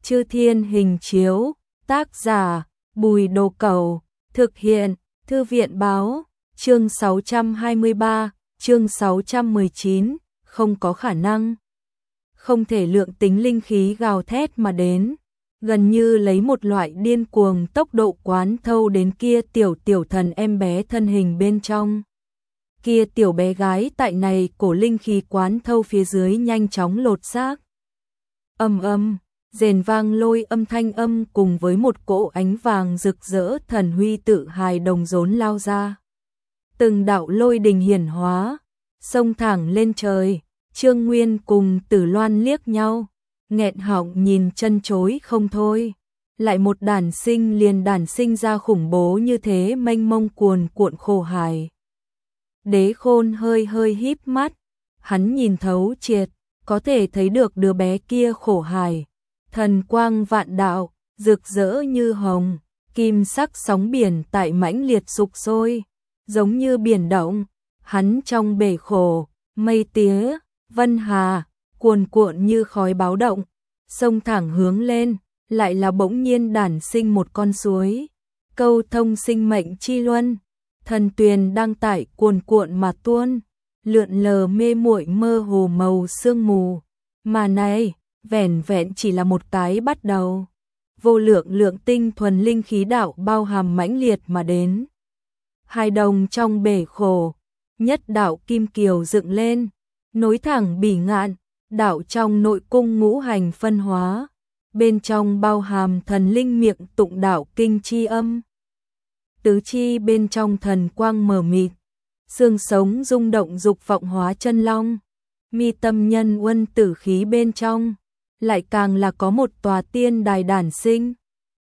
Chư Thiên Hình Chiếu, tác giả Bùi Đồ Cẩu, thực hiện Thư viện báo, chương 623, chương 619, không có khả năng. Không thể lượng tính linh khí gào thét mà đến, gần như lấy một loại điên cuồng tốc độ quán thâu đến kia tiểu thần em bé thân hình bên trong. Kia tiểu bé gái tại này cổ linh khí quán thâu phía dưới nhanh chóng lột xác. Rền vang lôi âm thanh âm cùng với một cỗ ánh vàng rực rỡ thần huy tự hài đồng rốn lao ra. Từng đạo lôi đình hiển hóa, xông thẳng lên trời, Trương Nguyên cùng Tử Loan liếc nhau, nghẹn họng nhìn chân chối không thôi. Lại một đản sinh liền đản sinh ra khủng bố như thế mênh mông cuồn cuộn khổ hài. Đế Khôn hơi híp mắt, hắn nhìn thấu triệt, có thể thấy được đứa bé kia khổ hài. Thần quang vạn đạo, rực rỡ như hồng, kim sắc sóng biển tại mãnh liệt sục sôi, giống như biển động, hắn trong bể khổ, mây tía, vân hà, cuồn cuộn như khói báo động, sông thẳng hướng lên, lại là bỗng nhiên đản sinh một con suối, câu thông sinh mệnh chi luân, thần tuyền đang tại cuồn cuộn mà tuôn, lượn lờ mê muội mơ hồ màu sương mù, mà này vẻn vẹn chỉ là một cái bắt đầu. Vô lượng lượng tinh thuần linh khí đạo bao hàm mãnh liệt mà đến. Hai đồng trong bể khổ, nhất đạo kim kiều dựng lên, nối thẳng bỉ ngạn, đạo trong nội cung ngũ hành phân hóa, bên trong bao hàm thần linh miệng tụng đạo kinh chi âm. Tứ chi bên trong thần quang mờ mịt, xương sống rung động dục vọng hóa chân long, mi tâm nhân uân tử khí bên trong. Lại càng là có một tòa tiên đài đản sinh.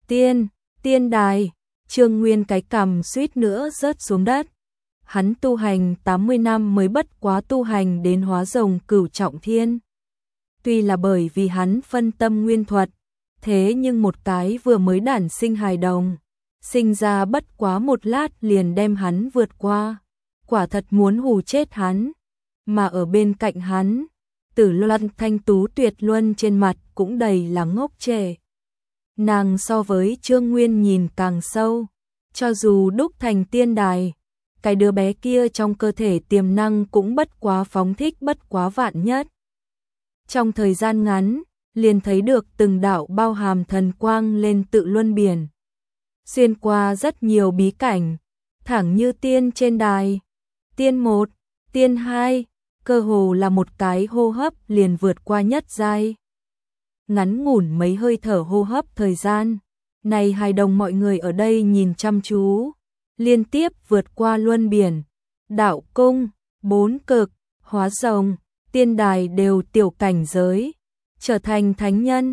Tiên đài, Trương Nguyên cái cằm suýt nữa rớt xuống đất. Hắn tu hành 80 năm mới bất quá tu hành đến hóa rồng cửu trọng thiên. Tuy là bởi vì hắn phân tâm nguyên thuật, thế nhưng một cái vừa mới đản sinh hài đồng, sinh ra bất quá một lát liền đem hắn vượt qua. Quả thật muốn hù chết hắn, mà ở bên cạnh hắn, Tử Loan thanh tú tuyệt luân trên mặt cũng đầy là ngốc trệ. Nàng so với Trương Nguyên nhìn càng sâu, cho dù đúc thành tiên đài, cái đứa bé kia trong cơ thể tiềm năng cũng bất quá phóng thích bất quá vạn nhất. Trong thời gian ngắn, liền thấy được từng đạo bao hàm thần quang lên tự luân biển. Xuyên qua rất nhiều bí cảnh, thẳng như tiên trên đài. Tiên 1, tiên 2, cơ hồ là một cái hô hấp liền vượt qua nhất giai. Ngắn ngủn mấy hơi thở hô hấp thời gian, này hài đồng mọi người ở đây nhìn chăm chú, liên tiếp vượt qua luân biển, đạo cung, 4 cực, hóa rồng, tiên đài đều tiểu cảnh giới, trở thành thánh nhân.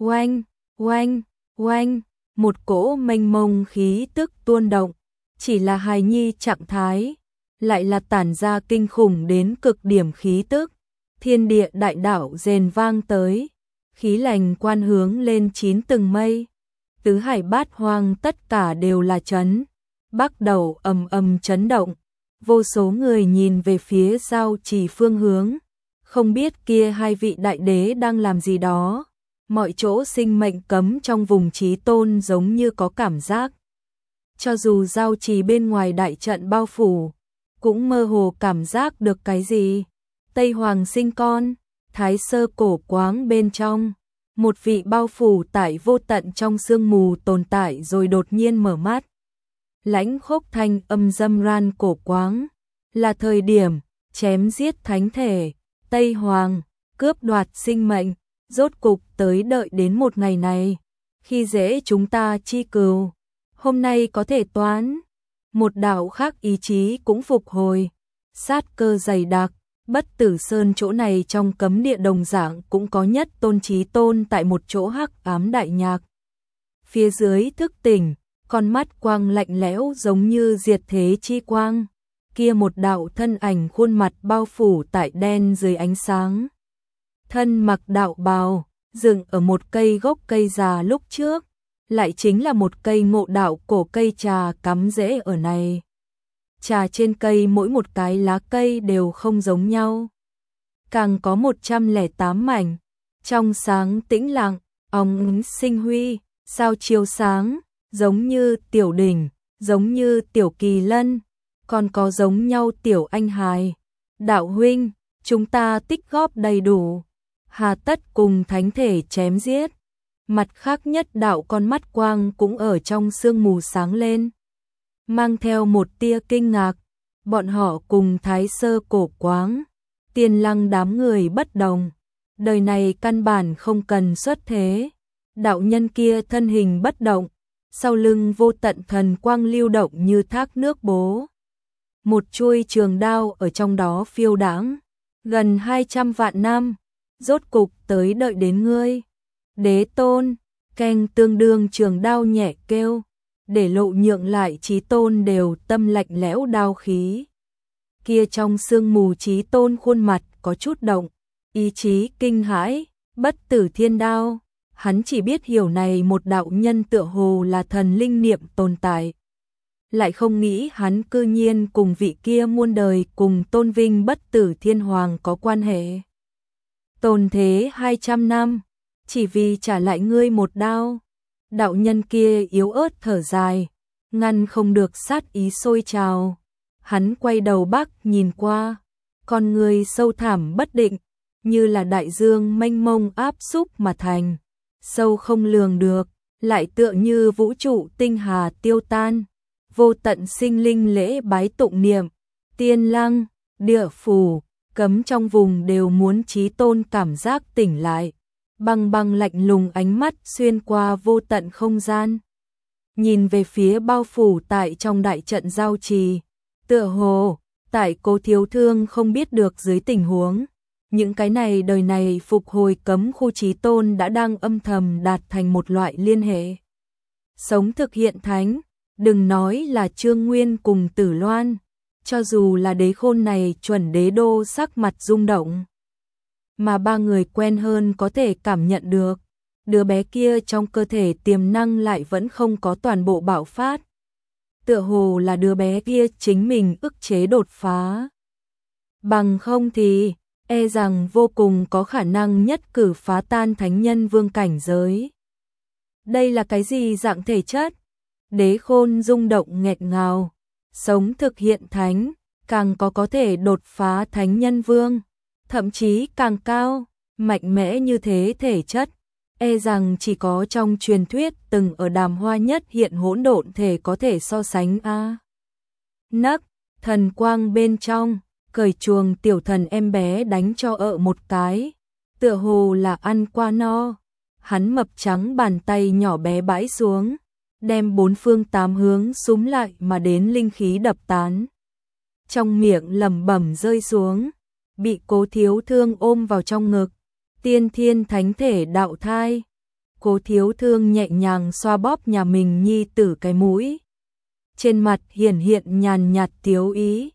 Oanh, một cỗ mênh mông khí tức tuôn động, chỉ là hài nhi trạng thái, lại là tản ra kinh khủng đến cực điểm khí tức, thiên địa đại đạo rền vang tới, khí lành quan hướng lên 9 tầng mây, tứ hải bát hoang tất cả đều là chấn, bắt đầu ầm chấn động, vô số người nhìn về phía giao chỉ phương hướng, không biết kia hai vị đại đế đang làm gì đó, mọi chỗ sinh mệnh cấm trong vùng chí tôn giống như có cảm giác. Cho dù giao trì bên ngoài đại trận bao phủ, cũng mơ hồ cảm giác được cái gì. Tây Hoàng sinh con, Thái Sơ cổ quáng bên trong, một vị bao phủ tại vô tận trong sương mù tồn tại rồi đột nhiên mở mắt. Lãnh Khốc thanh âm dâm ran cổ quáng, là thời điểm chém giết thánh thể, Tây Hoàng, cướp đoạt sinh mệnh, rốt cục tới đợi đến một ngày này, khi dễ chúng ta chi cừu, hôm nay có thể toán. Một đạo khác ý chí cũng phục hồi, sát cơ dày đặc, Bất Tử Sơn chỗ này trong cấm địa đồng dạng cũng có nhất tôn chí tôn tại một chỗ hắc ám đại nhạc. Phía dưới thức tỉnh, con mắt quang lạnh lẽo giống như diệt thế chi quang, kia một đạo thân ảnh khuôn mặt bao phủ tại đen dưới ánh sáng. Thân mặc đạo bào, dựng ở một cây gốc cây già lúc trước, lại chính là một cây ngộ đạo cổ cây trà cắm rễ ở này. Trà trên cây mỗi một cái lá cây đều không giống nhau. Càng có 108 mảnh, trong sáng tĩnh lặng, óng sinh huy, sao chiếu sáng, giống như tiểu đỉnh, giống như tiểu kỳ lân, còn có giống nhau tiểu anh hài. Đạo huynh, chúng ta tích góp đầy đủ, hà tất cùng thánh thể chém giết. Mặt khác nhất đạo con mắt quang cũng ở trong sương mù sáng lên, mang theo một tia kinh ngạc. Bọn họ cùng Thái Sơ Cổ Quáng, Tiên Lăng đám người bất đồng, đời này căn bản không cần xuất thế. Đạo nhân kia thân hình bất động, sau lưng vô tận thần quang lưu động như thác nước bố. Một chuôi trường đao ở trong đó phiêu đãng, gần 200 vạn năm, rốt cục tới đợi đến ngươi. Đế tôn, keng tương đương trường đao nhẹ kêu, để lộ nhượng lại Chí Tôn đều tâm lạnh lẽo đao khí. Kia trong sương mù Chí Tôn khuôn mặt có chút động, ý chí kinh hãi, bất tử thiên đao. Hắn chỉ biết hiểu này một đạo nhân tựa hồ là thần linh niệm tồn tại. Lại không nghĩ hắn cư nhiên cùng vị kia muôn đời cùng tôn vinh bất tử thiên hoàng có quan hệ. Tồn thế 200 năm, chỉ vì trả lại ngươi một đao. Đạo nhân kia yếu ớt thở dài, ngăn không được sát ý sôi trào. Hắn quay đầu bắc nhìn qua, con người sâu thẳm bất định, như là đại dương mênh mông áp xúc mà thành, sâu không lường được, lại tựa như vũ trụ tinh hà tiêu tan, vô tận sinh linh lễ bái tụng niệm, tiên lăng, địa phủ, cấm trong vùng đều muốn Chí Tôn cảm giác tỉnh lại. Băng băng lạnh lùng ánh mắt xuyên qua vô tận không gian, nhìn về phía bao phủ tại trong đại trận giao trì, tựa hồ tại Cố Thiếu Thương không biết được dưới tình huống, những cái này đời này phục hồi cấm khu Chí Tôn đã đang âm thầm đạt thành một loại liên hệ. Sống thực hiện thánh, đừng nói là Trương Nguyên cùng Tử Loan, cho dù là Đế Khôn này chuẩn đế đô sắc mặt rung động. Mà ba người quen hơn có thể cảm nhận được, đứa bé kia trong cơ thể tiềm năng lại vẫn không có toàn bộ bạo phát. Tựa hồ là đứa bé kia chính mình ức chế đột phá. Bằng không thì, e rằng vô cùng có khả năng nhất cử phá tan thánh nhân vương cảnh giới. Đây là cái gì dạng thể chất? Đế Khôn rung động nghẹt ngào, sống thực hiện thánh, càng có thể đột phá thánh nhân vương. Thậm chí càng cao, mạnh mẽ như thế thể chất, e rằng chỉ có trong truyền thuyết từng ở Đàm Hoa nhất hiện hỗn độn thể có thể so sánh a. Nấc, thần quang bên trong, cởi chuồng tiểu thần em bé đánh cho một cái, tựa hồ là ăn qua no. Hắn mập trắng bàn tay nhỏ bé bãi xuống, đem bốn phương tám hướng súm lại mà đến linh khí đập tán. Trong miệng lẩm bẩm rơi xuống, bị Cố Thiếu Thương ôm vào trong ngực. Tiên thiên thánh thể đạo thai. Cố Thiếu Thương nhẹ nhàng xoa bóp nhà mình nhi tử cái mũi. Trên mặt hiển hiện nhàn nhạt tiếu ý.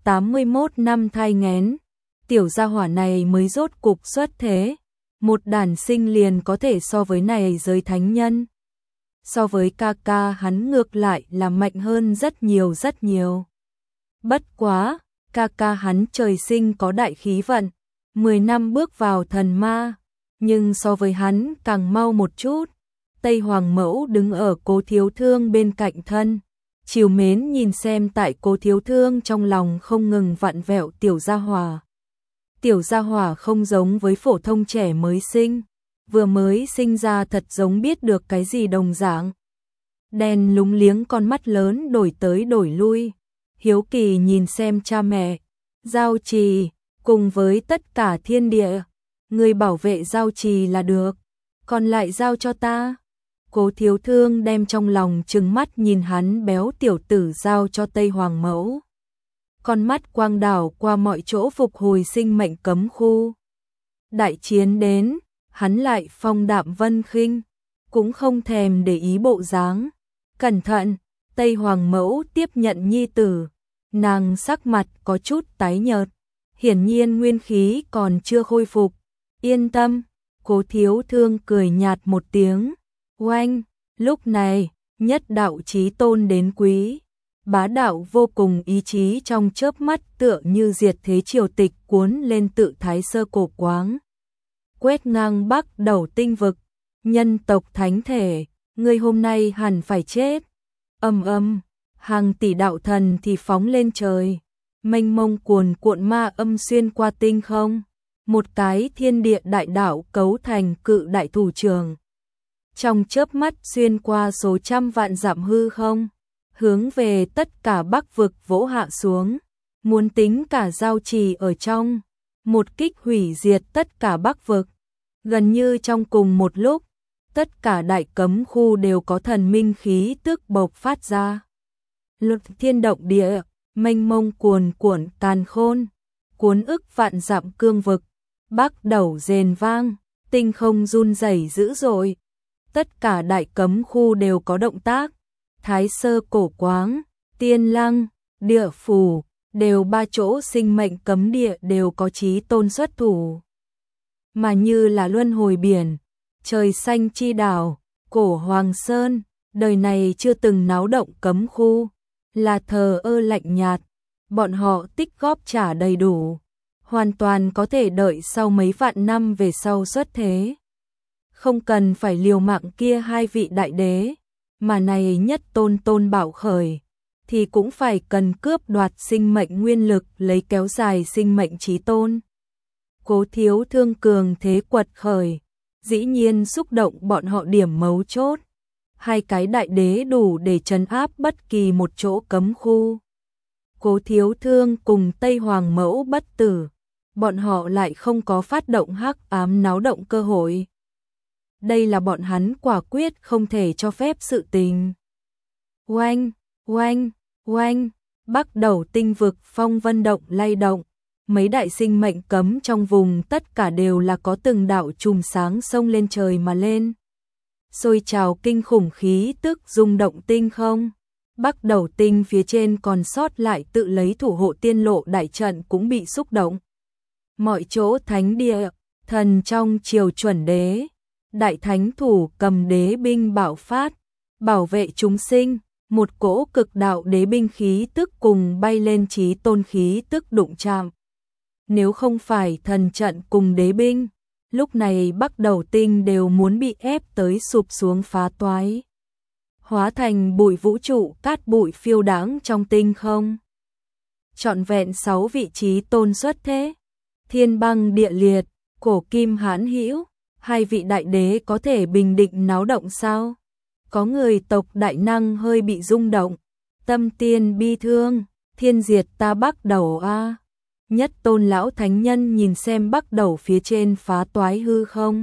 81 năm thai nghén, tiểu gia hỏa này mới rốt cục xuất thế. Một đản sinh liền có thể so với này giới thánh nhân. So với ca ca hắn ngược lại là mạnh hơn rất nhiều rất nhiều. Bất quá, ca ca hắn trời sinh có đại khí vận, 10 năm bước vào thần ma, nhưng so với hắn càng mau một chút. Tây Hoàng Mẫu đứng ở Cố Thiếu Thương bên cạnh thân, trìu mến nhìn xem tại Cố Thiếu Thương trong lòng không ngừng vặn vẹo tiểu gia hỏa. Tiểu gia hỏa không giống với phổ thông trẻ mới sinh, vừa mới sinh ra thật giống biết được cái gì đồng dạng. Đen lúng liếng con mắt lớn đổi tới đổi lui, hiếu kỳ nhìn xem cha mẹ. Giao trì, cùng với tất cả thiên địa, người bảo vệ giao trì là được, còn lại giao cho ta. Cố Thiếu Thương đem trong lòng trừng mắt nhìn hắn béo tiểu tử giao cho Tây Hoàng Mẫu. Con mắt quang đảo qua mọi chỗ phục hồi sinh mệnh cấm khu. Đại chiến đến, hắn lại phong đạm vân khinh, cũng không thèm để ý bộ dáng. Cẩn thận, Tây Hoàng Mẫu tiếp nhận nhi tử, nàng sắc mặt có chút tái nhợt, hiển nhiên nguyên khí còn chưa khôi phục. Yên tâm, Cố Thiếu Thương cười nhạt một tiếng. Oanh, lúc này, nhất đạo chí tôn đến quý. Bá đạo vô cùng ý chí trong chớp mắt tựa như diệt thế triều tịch cuốn lên tự Thái Sơ Cổ Quáng. Quét ngang bắc đầu tinh vực, Nhân tộc thánh thể, ngươi hôm nay hẳn phải chết. Hàng tỷ đạo thần thì phóng lên trời, mênh mông cuồn cuộn ma âm xuyên qua tinh không, một cái thiên địa đại đạo cấu thành cự đại thủ trường. Trong chớp mắt xuyên qua số trăm vạn dặm hư không, hướng về tất cả Bắc vực vỗ hạ xuống, muốn tính cả giao trì ở trong, một kích hủy diệt tất cả Bắc vực. Gần như trong cùng một lúc, tất cả đại cấm khu đều có thần minh khí tức bộc phát ra. Luật thiên động địa, mênh mông cuồn cuộn càn khôn, cuốn ức vạn dặm cương vực, bắt đầu rền vang, tinh không run rẩy dữ dội. Tất cả đại cấm khu đều có động tác, Thái Sơ Cổ Quáng, Tiên Lăng, Địa Phủ, đều ba chỗ sinh mệnh cấm địa đều có chí tôn xuất thủ. Mà như là luân hồi biển, trời xanh chi đảo, Cổ Hoàng Sơn, đời này chưa từng náo động cấm khu, là thờ ơ lạnh nhạt, bọn họ tích góp trả đầy đủ, hoàn toàn có thể đợi sau mấy vạn năm về sau xuất thế. Không cần phải liều mạng kia hai vị đại đế, mà này nhất tôn bảo khởi, thì cũng phải cần cướp đoạt sinh mệnh nguyên lực lấy kéo dài sinh mệnh chí tôn. Cố Thiếu Thương cường thế quật khởi, dĩ nhiên xúc động bọn họ điểm mấu chốt. Hai cái đại đế đủ để trấn áp bất kỳ một chỗ cấm khu. Cố Thiếu Thương cùng Tây Hoàng Mẫu bất tử, bọn họ lại không có phát động hắc ám náo động cơ hội. Đây là bọn hắn quả quyết không thể cho phép sự tình. Oanh, oanh, oanh, Bắc đầu tinh vực phong vân động lay động, mấy đại sinh mệnh cấm trong vùng tất cả đều là có từng đạo chùm sáng xông lên trời mà lên. Sôi trào kinh khủng khí tức rung động tinh không. Bắc đầu tinh phía trên còn sót lại tự lấy thủ hộ tiên lộ đại trận cũng bị xúc động. Mọi chỗ thánh địa, thần trong triều chuẩn đế, đại thánh thủ cầm đế binh bạo phát, bảo vệ chúng sinh, một cỗ cực đạo đế binh khí tức cùng bay lên chí tôn khí tức đụng chạm. Nếu không phải thần trận cùng đế binh, lúc này Bắc đầu tinh đều muốn bị ép tới sụp xuống phá toái. Hóa thành bụi vũ trụ cát bụi phiêu đãng trong tinh không. Trọn vẹn 6 vị trí tôn xuất thế, thiên băng địa liệt, cổ kim hãn hữu, hai vị đại đế có thể bình định náo động sao? Có người tộc đại năng hơi bị rung động, tâm tiên bi thương, thiên diệt ta Bắc đầu a. Nhất tôn lão thánh nhân nhìn xem Bắc đầu phía trên phá toái hư không.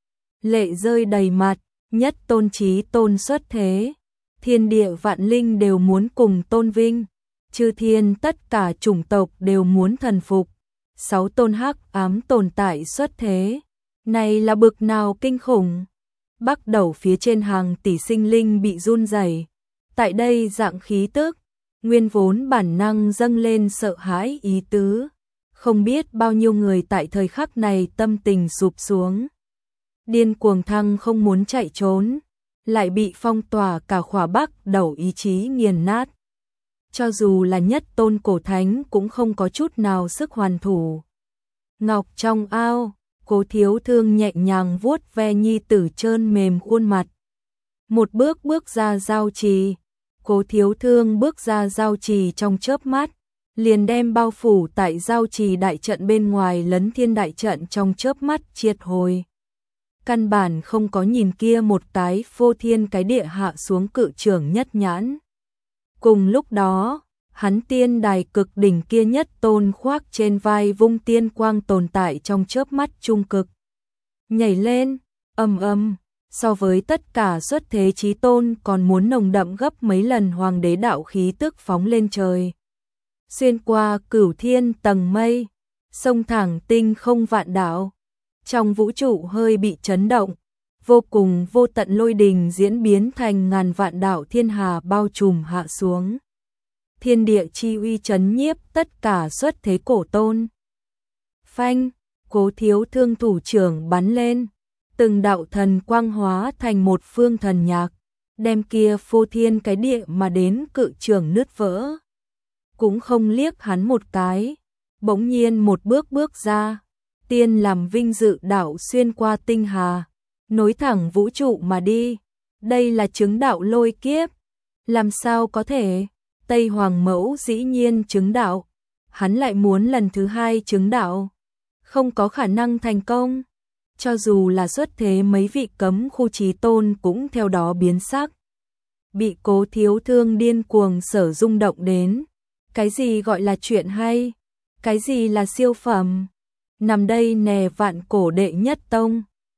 Lệ rơi đầy mặt, nhất tôn chí tôn xuất thế. Thiên địa vạn linh đều muốn cùng tôn vinh. Chư thiên tất cả chủng tộc đều muốn thần phục. 6 tôn hắc ám tồn tại xuất thế. Này là bực nào kinh khủng. Bắc đầu phía trên hàng tỷ sinh linh bị run rẩy. Tại đây dạng khí tức, nguyên vốn bản năng dâng lên sợ hãi ý tứ. Không biết bao nhiêu người tại thời khắc này tâm tình sụp xuống. Điên cuồng thăng không muốn chạy trốn, lại bị phong tỏa cả khỏa Bắc đầu ý chí nghiền nát. Cho dù là nhất tôn cổ thánh cũng không có chút nào sức hoàn thủ. Ngọc trong ao, Cố Thiếu Thương nhẹ nhàng vuốt ve nhi tử trơn mềm khuôn mặt. Một bước bước ra giao trì, Cố Thiếu Thương bước ra giao trì trong chớp mắt, liền đem bao phủ tại giao trì đại trận bên ngoài lấn thiên đại trận trong chớp mắt triệt hồi. Căn bản không có nhìn kia một cái phô thiên cái địa hạ xuống cự trưởng nhất nhãn. Cùng lúc đó, hắn tiên đài cực đỉnh kia nhất tôn khoác trên vai vung tiên quang tồn tại trong chớp mắt trung cực. Nhảy lên, so với tất cả xuất thế chí tôn còn muốn nồng đậm gấp mấy lần hoàng đế đạo khí tức phóng lên trời. Xuyên qua cửu thiên tầng mây, sông thẳng tinh không vạn đạo. Trong vũ trụ hơi bị chấn động, vô cùng vô tận lôi đình diễn biến thành ngàn vạn đạo thiên hà bao trùm hạ xuống. Thiên địa chi uy chấn nhiếp tất cả xuất thế cổ tôn. Phanh, Cố Thiếu Thương thủ trưởng bắn lên, từng đạo thần quang hóa thành một phương thần nhạc, đem kia phô thiên cái địa mà đến cự trưởng nứt vỡ. Cũng không liếc hắn một cái, bỗng nhiên một bước bước ra, tiên làm vinh dự đạo xuyên qua tinh hà, nối thẳng vũ trụ mà đi. Đây là chứng đạo lôi kiếp. Làm sao có thể? Tây Hoàng Mẫu dĩ nhiên chứng đạo. Hắn lại muốn lần thứ hai chứng đạo. Không có khả năng thành công. Cho dù là xuất thế mấy vị cấm khu chí tôn cũng theo đó biến sắc. Bị Cố Thiếu Thương điên cuồng sở rung động đến. Cái gì gọi là chuyện hay? Cái gì là siêu phẩm? Nằm đây nè vạn cổ đệ nhất tông.